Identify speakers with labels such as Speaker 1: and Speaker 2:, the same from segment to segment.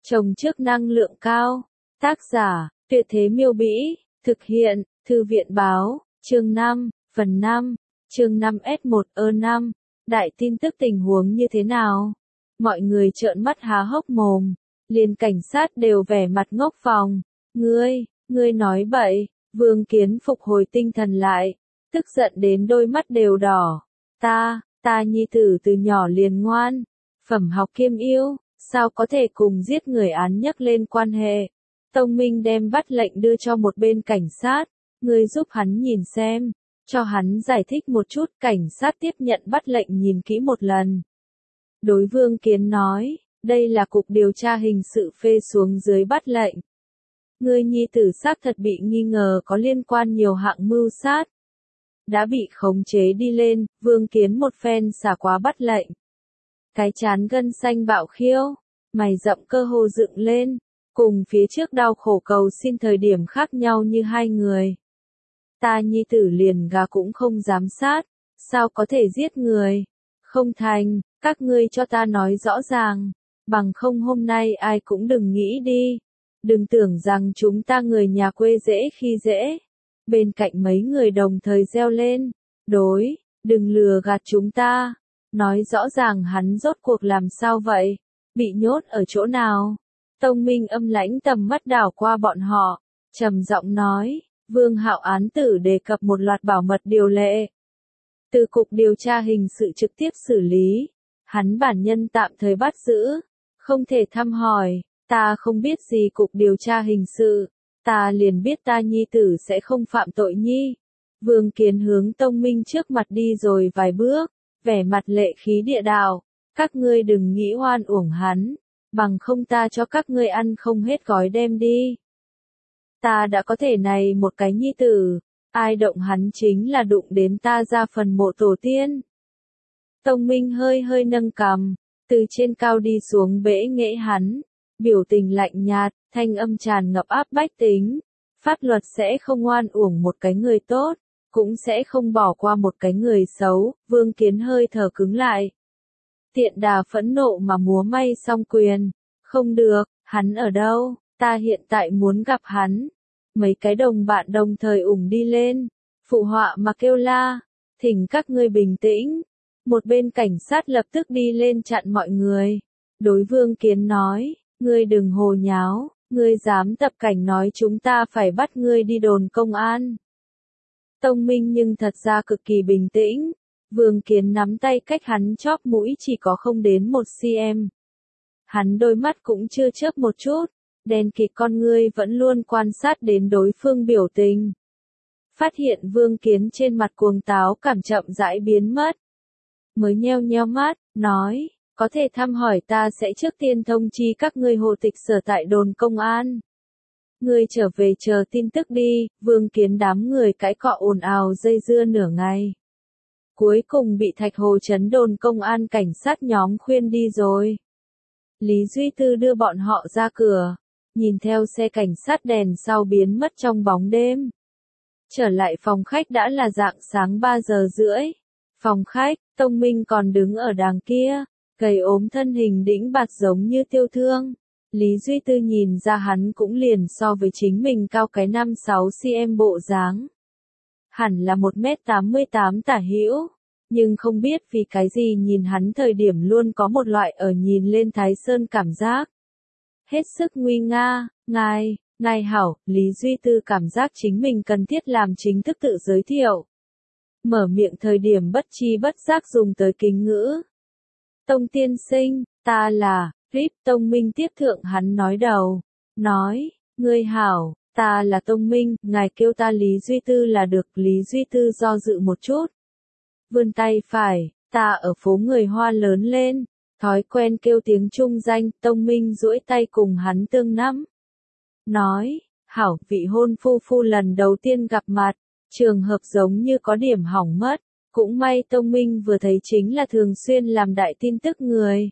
Speaker 1: Trồng trước năng lượng cao. Tác giả, Tuyệt Thế Miêu Bĩ. Thực hiện, Thư viện Báo. Chương 5, phần 5. Chương 5S1E5. Đại tin tức tình huống như thế nào? Mọi người trợn mắt há hốc mồm. Liền cảnh sát đều vẻ mặt ngốc vòng. Ngươi nói bậy. Vương Kiến phục hồi tinh thần lại. Tức giận đến đôi mắt đều đỏ. Ta nhi tử từ nhỏ liền ngoan. Phẩm học kiêm yêu. Sao có thể cùng giết người án nhắc lên quan hệ? Tông Minh đem bắt lệnh đưa cho một bên cảnh sát. Ngươi giúp hắn nhìn xem. Cho hắn giải thích một chút. Cảnh sát tiếp nhận bắt lệnh nhìn kỹ một lần. Đối Vương Kiến nói, đây là cục điều tra hình sự phê xuống dưới bắt lệnh. Ngươi nhi tử xác thật bị nghi ngờ có liên quan nhiều hạng mưu sát. Đã bị khống chế đi lên, Vương Kiến một phen xả quá bắt lệnh. Cái chán gân xanh bạo khiêu, mày rậm cơ hồ dựng lên, cùng phía trước đau khổ cầu xin thời điểm khác nhau như hai người. Ta nhi tử liền gà cũng không dám sát, sao có thể giết người? Không thành, các ngươi cho ta nói rõ ràng, bằng không hôm nay ai cũng đừng nghĩ đi. Đừng tưởng rằng chúng ta người nhà quê dễ khi dễ. Bên cạnh mấy người đồng thời reo lên. Đừng lừa gạt chúng ta. Nói rõ ràng hắn rốt cuộc làm sao vậy? Bị nhốt ở chỗ nào? Tông Minh âm lãnh tầm mắt đảo qua bọn họ. Trầm giọng nói, Vương Hạo án tử đề cập một loạt bảo mật điều lệ. Từ cục điều tra hình sự trực tiếp xử lý. Hắn bản nhân tạm thời bắt giữ. Không thể thăm hỏi. Ta không biết gì cục điều tra hình sự. Ta liền biết ta nhi tử sẽ không phạm tội nhi. Vương Kiến hướng Tông Minh trước mặt đi rồi vài bước, vẻ mặt lệ khí địa đạo. Các ngươi đừng nghĩ oan uổng hắn, bằng không ta cho các ngươi ăn không hết gói đem đi. Ta đã có thể này một cái nhi tử, ai động hắn chính là đụng đến ta ra phần mộ tổ tiên. Tông Minh hơi nâng cằm, từ trên cao đi xuống bẽ nghễ hắn, biểu tình lạnh nhạt, thanh âm tràn ngập áp bách tính. Pháp luật sẽ không oan uổng một cái người tốt, cũng sẽ không bỏ qua một cái người xấu. Vương Kiến hơi thở cứng lại. Tiện đà phẫn nộ mà múa may song quyền. Không được, hắn ở đâu? Ta hiện tại muốn gặp hắn. Mấy cái đồng bạn đồng thời ủng đi lên. Phụ họa mà kêu la. Thỉnh các ngươi bình tĩnh. Một bên cảnh sát lập tức đi lên chặn mọi người. Đối Vương Kiến nói, ngươi đừng hồ nháo. Ngươi dám tập cảnh nói chúng ta phải bắt ngươi đi đồn công an. Tông Minh nhưng thật ra cực kỳ bình tĩnh. Vương Kiến nắm tay cách hắn chóp mũi chỉ có không đến 1 cm. Hắn đôi mắt cũng chưa chớp một chút. Đen kịt con ngươi vẫn luôn quan sát đến đối phương biểu tình. Phát hiện Vương Kiến trên mặt cuồng táo cảm chậm rãi biến mất. Mới nheo mắt, nói. Có thể thăm hỏi ta sẽ trước tiên thông chi các ngươi hộ tịch sở tại đồn công an. Ngươi trở về chờ tin tức đi. Vương Kiến đám người cãi cọ ồn ào dây dưa nửa ngày. Cuối cùng bị Thạch Hồ trấn đồn công an cảnh sát nhóm khuyên đi rồi. Lý Duy Tư đưa bọn họ ra cửa, nhìn theo xe cảnh sát đèn sau biến mất trong bóng đêm. Trở lại phòng khách đã là rạng sáng 3 giờ rưỡi. Phòng khách, Tông Minh còn đứng ở đàng kia. Gầy ốm thân hình đĩnh bạt giống như tiêu thương. Lý Duy Tư nhìn ra hắn cũng liền so với chính mình cao cái 5-6 cm bộ dáng. Hẳn là 1m88 tả hữu. Nhưng không biết vì cái gì nhìn hắn thời điểm luôn có một loại ở nhìn lên Thái Sơn cảm giác. Hết sức nguy nga, ngài hảo. Lý Duy Tư cảm giác chính mình cần thiết làm chính thức tự giới thiệu. Mở miệng thời điểm bất chi bất giác dùng tới kính ngữ. Tông tiên sinh, ta là, Rip. Tông Minh tiếp thượng hắn nói đầu. Nói, ngươi hảo, ta là Tông Minh, ngài kêu ta Lý Duy Tư là được. Lý Duy Tư do dự một chút. Vươn tay phải, ta ở phố người Hoa lớn lên. Thói quen kêu tiếng trung danh. Tông Minh duỗi tay cùng hắn tương nắm. Nói, hảo, vị hôn phu lần đầu tiên gặp mặt. Trường hợp giống như có điểm hỏng mất. Cũng may Tông Minh vừa thấy chính là thường xuyên làm đại tin tức người.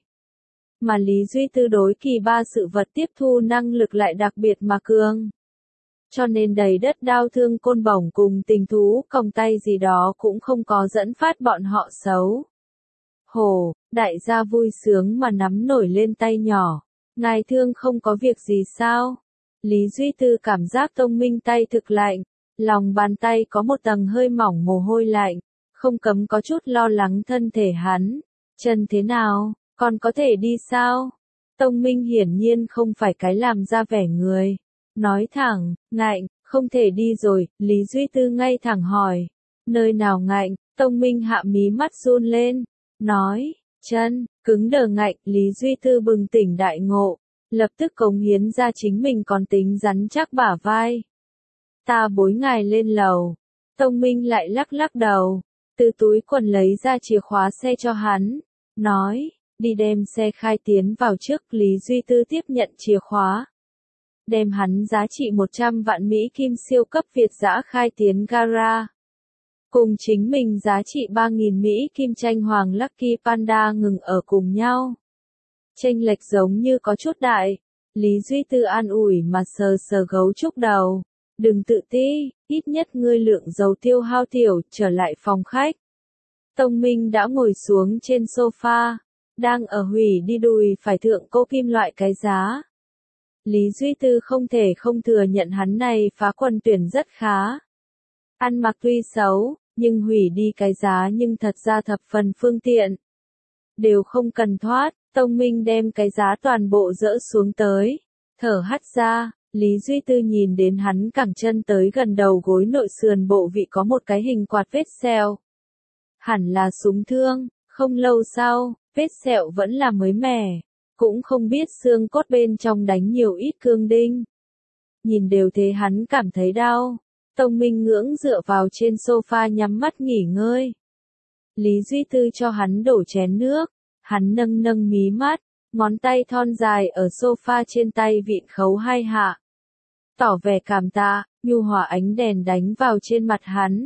Speaker 1: Mà Lý Duy Tư đối kỳ ba sự vật tiếp thu năng lực lại đặc biệt mà cường. Cho nên đầy đất đau thương côn bổng cùng tình thú còng tay gì đó cũng không có dẫn phát bọn họ xấu. Đại gia vui sướng mà nắm nổi lên tay nhỏ. Ngài thương không có việc gì sao? Lý Duy Tư cảm giác Tông Minh tay thực lạnh, lòng bàn tay có một tầng hơi mỏng mồ hôi lạnh, không cấm có chút lo lắng thân thể hắn. Chân thế nào, còn có thể đi sao? Tông Minh hiển nhiên không phải cái làm ra vẻ người. Nói thẳng, ngạnh, không thể đi rồi, Lý Duy Tư ngay thẳng hỏi. Nơi nào ngạnh, Tông Minh hạ mí mắt run lên, nói, chân, cứng đờ ngạnh, Lý Duy Tư bừng tỉnh đại ngộ, lập tức cống hiến ra chính mình còn tính rắn chắc bả vai. Ta bối ngài lên lầu. Tông Minh lại lắc lắc đầu, từ túi quần lấy ra chìa khóa xe cho hắn, nói, đi đem xe khai tiến vào trước. Lý Duy Tư tiếp nhận chìa khóa, đem hắn giá trị 100 vạn Mỹ Kim siêu cấp Việt dã khai tiến gara. Cùng chính mình giá trị 3.000 Mỹ Kim tranh hoàng Lucky Panda ngừng ở cùng nhau. Chênh lệch giống như có chút đại. Lý Duy Tư an ủi mà sờ sờ gấu trúc đầu. Đừng tự ti, ít nhất ngươi lượng dầu tiêu hao tiểu, trở lại phòng khách. Tông Minh đã ngồi xuống trên sofa, đang ở hủy đi đùi phải thượng cô kim loại cái giá. Lý Duy Tư không thể không thừa nhận hắn này phá quần tuyển rất khá. Ăn mặc tuy xấu, nhưng hủy đi cái giá nhưng thật ra thập phần phương tiện. Đều không cần thoát, Tông Minh đem cái giá toàn bộ dỡ xuống tới, thở hắt ra. Lý Duy Tư nhìn đến hắn cẳng chân tới gần đầu gối nội sườn bộ vị có một cái hình quạt vết sẹo. Hẳn là súng thương, không lâu sau, vết sẹo vẫn là mới mẻ, cũng không biết xương cốt bên trong đánh nhiều ít cương đinh. Nhìn đều thế hắn cảm thấy đau. Tông Minh ngưỡng dựa vào trên sofa nhắm mắt nghỉ ngơi. Lý Duy Tư cho hắn đổ chén nước, hắn nâng nâng mí mắt, ngón tay thon dài ở sofa trên tay vịn khấu hai hạ. Tỏ vẻ cảm tạ, nhu hòa ánh đèn đánh vào trên mặt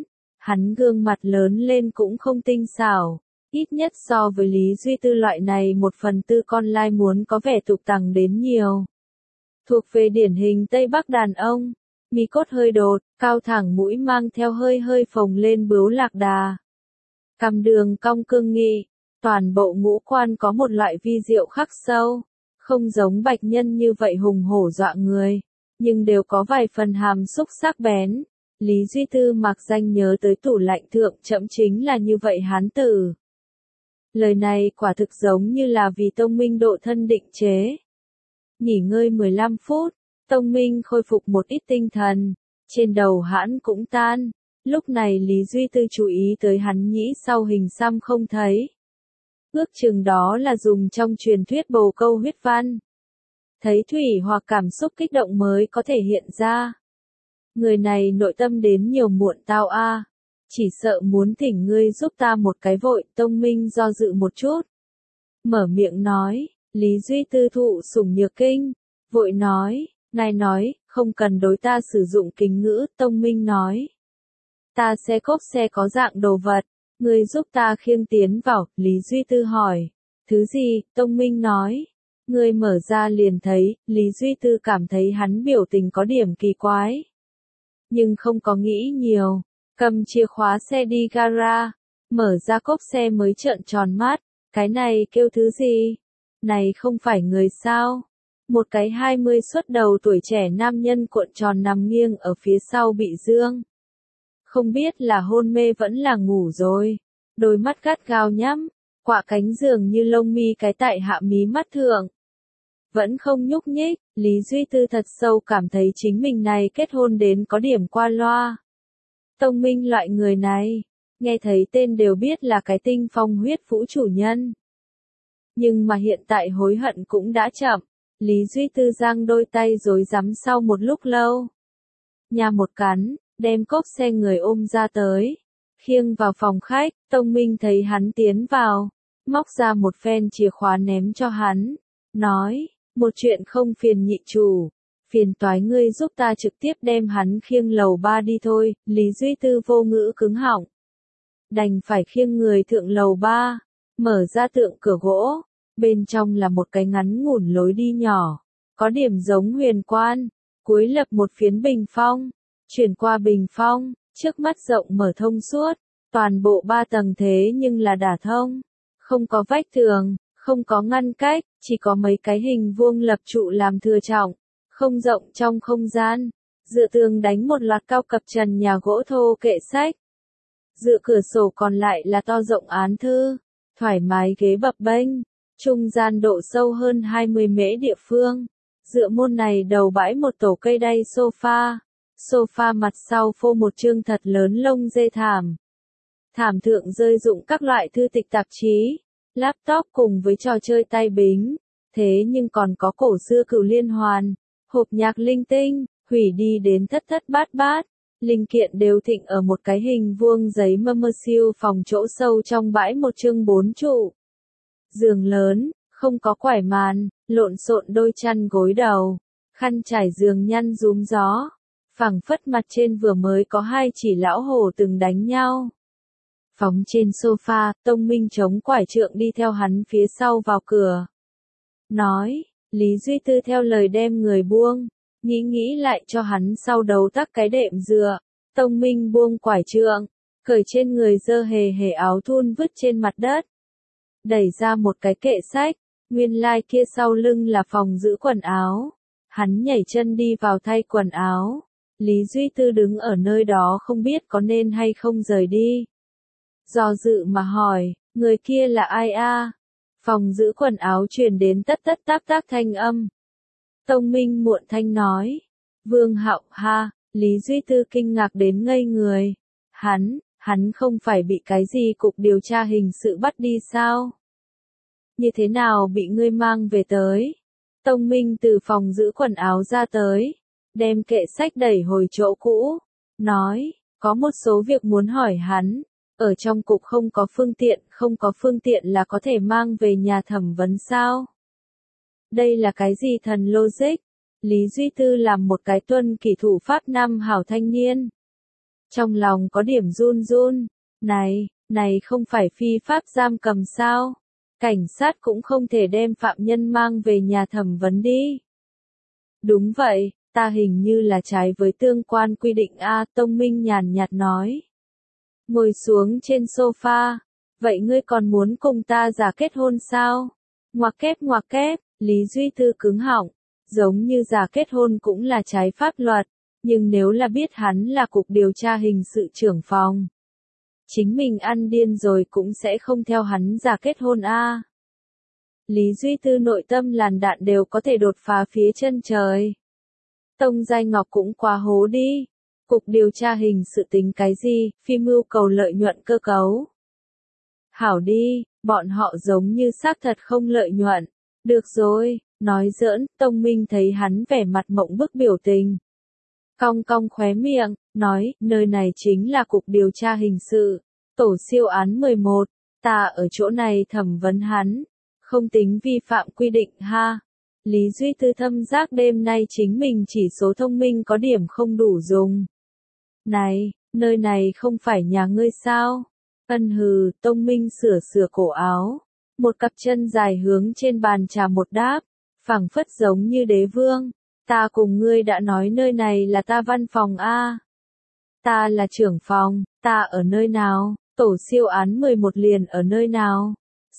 Speaker 1: hắn gương mặt lớn lên cũng không tinh xảo, ít nhất so với Lý Duy Tư loại này 1/4 con lai muốn có vẻ tục tằng đến nhiều. Thuộc về điển hình Tây Bắc đàn ông, mi cốt hơi đột, cao thẳng mũi mang theo hơi hơi phồng lên bướu lạc đà. Cằm đường cong cương nghị, toàn bộ ngũ quan có một loại vi diệu khắc sâu, không giống bạch nhân như vậy hùng hổ dọa người, nhưng đều có vài phần hàm xúc sắc bén. Lý Duy Tư mặc danh nhớ tới tủ lạnh thượng chậm chính là như vậy hán tử. Lời này quả thực giống như là vì Tông Minh độ thân định chế. Nghỉ ngơi 15 phút, Tông Minh khôi phục một ít tinh thần, trên đầu hãn cũng tan. Lúc này Lý Duy Tư chú ý tới hắn nhĩ sau hình xăm không thấy. Ước chừng đó là dùng trong truyền thuyết bồ câu huyết văn. Thấy thủy hoặc cảm xúc kích động mới có thể hiện ra. Người này nội tâm đến nhiều muộn tao a, chỉ sợ muốn thỉnh ngươi giúp ta một cái vội. Tông Minh do dự một chút, mở miệng nói. Lý Duy Tư thụ sủng nhược kinh, vội nói, ngài nói, không cần đối ta sử dụng kính ngữ. Tông Minh nói, ta xe cốp xe có dạng đồ vật, ngươi giúp ta khiêng tiến vào. Lý Duy Tư hỏi, thứ gì? Tông Minh nói, ngươi mở ra liền thấy. Lý Duy Tư cảm thấy hắn biểu tình có điểm kỳ quái, nhưng không có nghĩ nhiều, cầm chìa khóa xe đi gara, mở ra cốp xe mới trợn tròn mắt, cái này kêu thứ gì? Này không phải người sao? Một cái 20 xuất đầu tuổi trẻ nam nhân cuộn tròn nằm nghiêng ở phía sau bị dương. Không biết là hôn mê vẫn là ngủ rồi, đôi mắt gắt gao nhắm, quạ cánh giường như lông mi cái tại hạ mí mắt thượng. Vẫn không nhúc nhích. Lý Duy Tư thật sâu cảm thấy chính mình này kết hôn đến có điểm qua loa. Tông Minh loại người này, nghe thấy tên đều biết là cái tinh phong huyết vũ chủ nhân. Nhưng mà hiện tại hối hận cũng đã chậm. Lý Duy Tư giang đôi tay rối rắm sau một lúc lâu. Nhà một cắn, đem cốp xe người ôm ra tới, khiêng vào phòng khách. Tông Minh thấy hắn tiến vào, móc ra một phen chìa khóa ném cho hắn, nói, một chuyện không phiền nhị chủ, phiền toái ngươi giúp ta trực tiếp đem hắn khiêng lầu 3 đi thôi. Lý Duy Tư vô ngữ cứng họng, đành phải khiêng người thượng lầu 3, mở ra tượng cửa gỗ, bên trong là một cái ngắn ngủn lối đi nhỏ, có điểm giống huyền quan, cuối lập một phiến bình phong, chuyển qua bình phong, trước mắt rộng mở thông suốt, toàn bộ 3 tầng thế nhưng là đả thông, không có vách tường, không có ngăn cách, chỉ có mấy cái hình vuông lập trụ làm thừa trọng, không rộng trong không gian. Dựa tường đánh một loạt cao cấp trần nhà gỗ thô kệ sách. Dựa cửa sổ còn lại là to rộng án thư, thoải mái ghế bập bênh, trung gian độ sâu hơn 20 mễ địa phương. Dựa môn này đầu bãi một tổ cây đay sofa. Sofa mặt sau phô một chương thật lớn lông dê thảm. Thảm thượng rơi dụng các loại thư tịch tạp chí, laptop cùng với trò chơi tay bính. Thế nhưng còn có cổ xưa cựu liên hoàn, hộp nhạc linh tinh, hủy đi đến thất thất bát bát. Linh kiện đều thịnh ở một cái hình vuông giấy mơ siêu phòng chỗ sâu trong bãi một chương 4 trụ. Giường lớn, không có quải màn, lộn xộn đôi chăn gối đầu, khăn trải giường nhăn rúm gió. Phẳng phất mặt trên vừa mới có hai chỉ lão hổ từng đánh nhau. Phóng trên sofa, Tông Minh chống quải trượng đi theo hắn phía sau vào cửa. Nói, Lý Duy Tư theo lời đem người buông, nghĩ lại cho hắn sau đầu tắc cái đệm dựa. Tông Minh buông quải trượng, cởi trên người dơ hề hề áo thun vứt trên mặt đất. Đẩy ra một cái kệ sách, nguyên lai kia sau lưng là phòng giữ quần áo. Hắn nhảy chân đi vào thay quần áo. Lý Duy Tư đứng ở nơi đó không biết có nên hay không rời đi. Do dự mà hỏi, người kia là ai a? Phòng giữ quần áo truyền đến tất tất tác tác thanh âm. Tông Minh muộn thanh nói, Vương Hạo ha, Lý Duy Tư kinh ngạc đến ngây người. Hắn không phải bị cái gì cục điều tra hình sự bắt đi sao? Như thế nào bị ngươi mang về tới? Tông Minh từ phòng giữ quần áo ra tới, đem kệ sách đẩy hồi chỗ cũ, nói, có một số việc muốn hỏi hắn, ở trong cục không có phương tiện là có thể mang về nhà thẩm vấn sao? Đây là cái gì thần logic? Lý Duy Tư làm một cái tuân kỷ thủ pháp nam hảo thanh niên. Trong lòng có điểm run run, này không phải phi pháp giam cầm sao? Cảnh sát cũng không thể đem phạm nhân mang về nhà thẩm vấn đi. Đúng vậy, ta hình như là trái với tương quan quy định a, Tông Minh nhàn nhạt nói. Ngồi xuống trên sofa, vậy ngươi còn muốn cùng ta giả kết hôn sao? Ngoặc kép, Lý Duy Tư cứng họng, giống như giả kết hôn cũng là trái pháp luật, nhưng nếu là biết hắn là cục điều tra hình sự trưởng phòng, chính mình ăn điên rồi cũng sẽ không theo hắn giả kết hôn a. Lý Duy Tư nội tâm làn đạn đều có thể đột phá phía chân trời. Tông Giai Ngọc cũng quá hố đi. Cục điều tra hình sự tính cái gì, phi mưu cầu lợi nhuận cơ cấu. Hảo đi, bọn họ giống như xác thật không lợi nhuận. Được rồi, nói giỡn, Tông Minh thấy hắn vẻ mặt mộng bức biểu tình. Cong cong khóe miệng, nói, nơi này chính là cục điều tra hình sự, tổ siêu án 11, ta ở chỗ này thẩm vấn hắn, không tính vi phạm quy định ha. Lý Duy Tư thâm giác đêm nay chính mình chỉ số thông minh có điểm không đủ dùng. Này, nơi này không phải nhà ngươi sao? Ân hừ, Tông Minh sửa cổ áo. Một cặp chân dài hướng trên bàn trà một đáp, phẳng phất giống như đế vương. Ta cùng ngươi đã nói nơi này là ta văn phòng a. Ta là trưởng phòng, ta ở nơi nào? Tổ siêu án 11 liền ở nơi nào?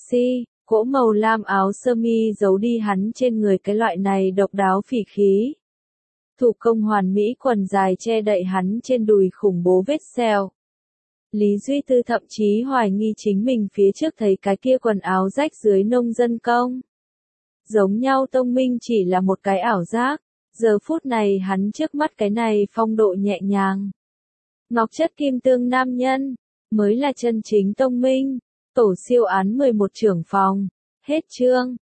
Speaker 1: Cỗ màu lam áo sơ mi giấu đi hắn trên người cái loại này độc đáo phỉ khí. Thủ công hoàn mỹ quần dài che đậy hắn trên đùi khủng bố vết sẹo. Lý Duy Tư thậm chí hoài nghi chính mình phía trước thấy cái kia quần áo rách dưới nông dân công. Giống nhau Tông Minh chỉ là một cái ảo giác, giờ phút này hắn trước mắt cái này phong độ nhẹ nhàng. Ngọc chất kim tương nam nhân, mới là chân chính Tông Minh. Tổ siêu án 11 trưởng phòng. Hết chương.